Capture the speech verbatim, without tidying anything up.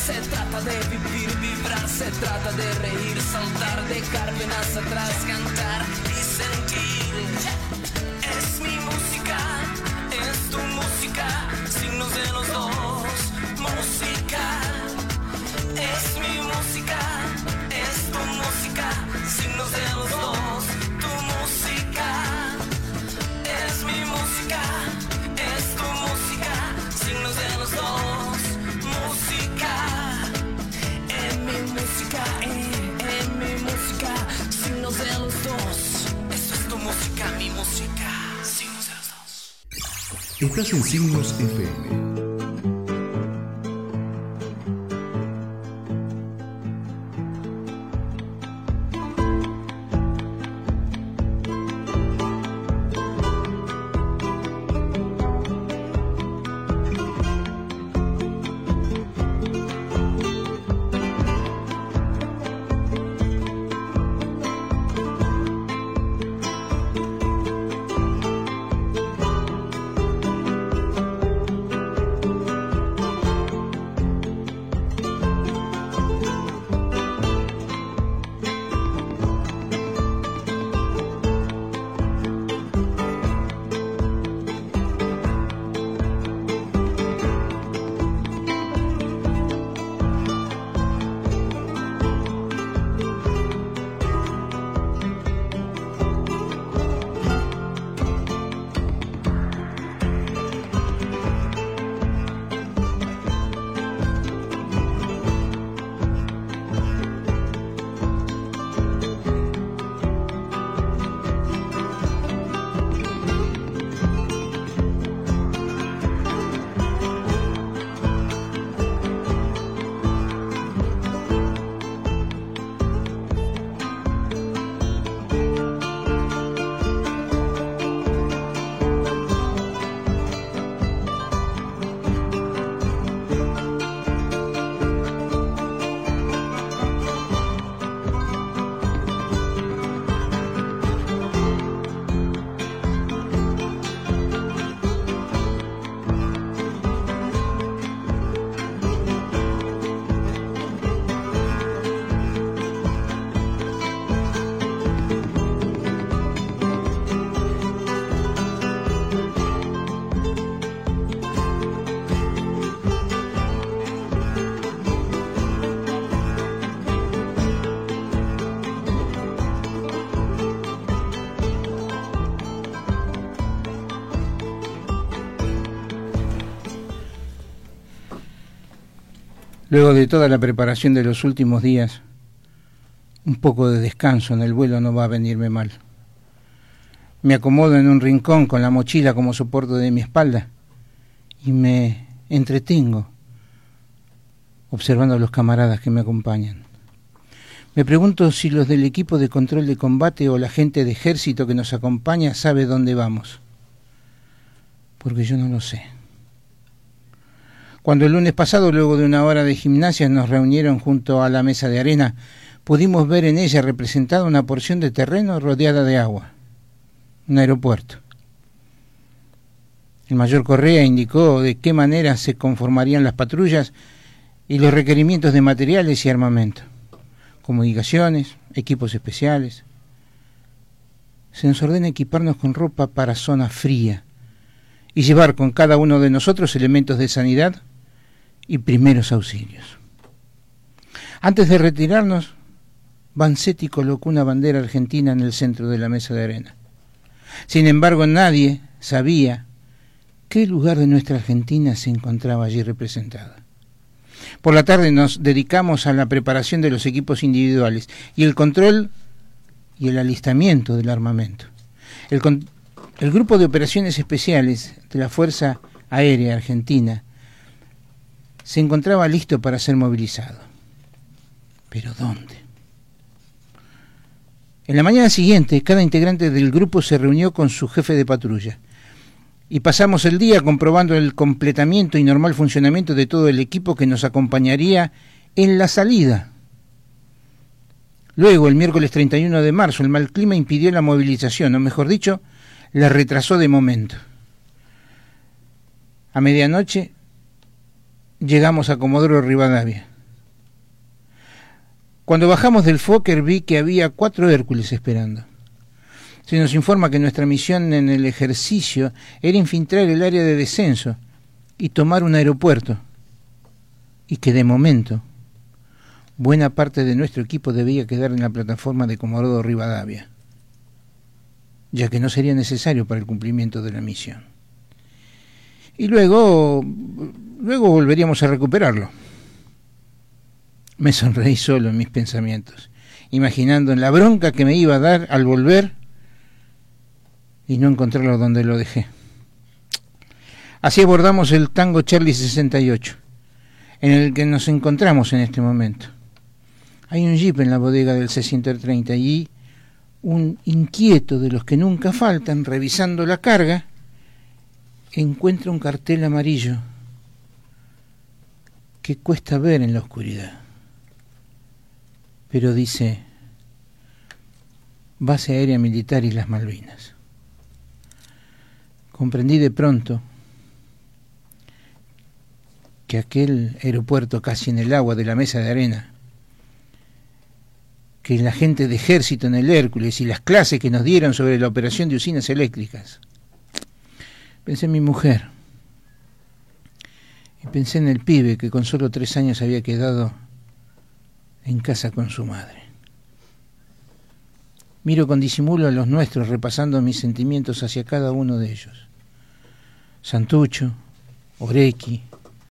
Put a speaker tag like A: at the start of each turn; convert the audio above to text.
A: Se trata de vivir, vibrar, se trata de reír, saltar, dejar penas atrás, cantar y sentir. Es mi música, es tu música, signos de los dos. Música, es mi música, es tu música, signos de los dos. Tu música, es mi música, es tu música, signos de los dos. Música, en mi música, en, en mi música, signos de los dos. Esto es tu música, mi música, signos de los dos.
B: Estás en Signos F M.
C: Luego de toda la preparación de los últimos días, un poco de descanso en el vuelo no va a venirme mal. Me acomodo en un rincón con la mochila como soporte de mi espalda y me entretengo observando a los camaradas que me acompañan. Me pregunto si los del equipo de control de combate o la gente de ejército que nos acompaña sabe dónde vamos, porque yo no lo sé. Cuando el lunes pasado, luego de una hora de gimnasia, nos reunieron junto a la mesa de arena, pudimos ver en ella representada una porción de terreno rodeada de agua, un aeropuerto. El mayor Correa indicó de qué manera se conformarían las patrullas y los requerimientos de materiales y armamento, comunicaciones, equipos especiales. Se nos ordena equiparnos con ropa para zona fría y llevar con cada uno de nosotros elementos de sanidad y primeros auxilios. Antes de retirarnos, Vanzetti colocó una bandera argentina en el centro de la mesa de arena. Sin embargo, nadie sabía qué lugar de nuestra Argentina se encontraba allí representada. Por la tarde nos dedicamos a la preparación de los equipos individuales y el control y el alistamiento del armamento. El, con, el Grupo de Operaciones Especiales de la Fuerza Aérea Argentina se encontraba listo para ser movilizado. ¿Pero dónde? En la mañana siguiente, cada integrante del grupo se reunió con su jefe de patrulla y pasamos el día comprobando el completamiento y normal funcionamiento de todo el equipo que nos acompañaría en la salida. Luego, el miércoles treinta y uno de marzo, el mal clima impidió la movilización, o mejor dicho, la retrasó de momento. A medianoche llegamos a Comodoro Rivadavia Cuando bajamos del Fokker vi que había cuatro Hércules esperando. Se nos informa que nuestra misión en el ejercicio era infiltrar el área de descenso y tomar un aeropuerto, y que de momento buena parte de nuestro equipo debía quedar en la plataforma de Comodoro Rivadavia, ya que no sería necesario para el cumplimiento de la misión. Y luego, luego volveríamos a recuperarlo. Me sonreí solo en mis pensamientos, imaginando en la bronca que me iba a dar al volver y no encontrarlo donde lo dejé. Así abordamos el Tango Charlie sesenta y ocho, en el que nos encontramos en este momento. Hay un jeep en la bodega del C ciento treinta y un inquieto de los que nunca faltan, revisando la carga, encuentra un cartel amarillo que cuesta ver en la oscuridad, pero dice: Base Aérea Militar Islas Malvinas. Comprendí de pronto que aquel aeropuerto casi en el agua de la mesa de arena, que la gente de ejército en el Hércules y las clases que nos dieron sobre la operación de usinas eléctricas. Pensé en mi mujer y pensé en el pibe que con solo tres años había quedado en casa con su madre. Miro con disimulo a los nuestros, repasando mis sentimientos hacia cada uno de ellos. Santucho, Orequi,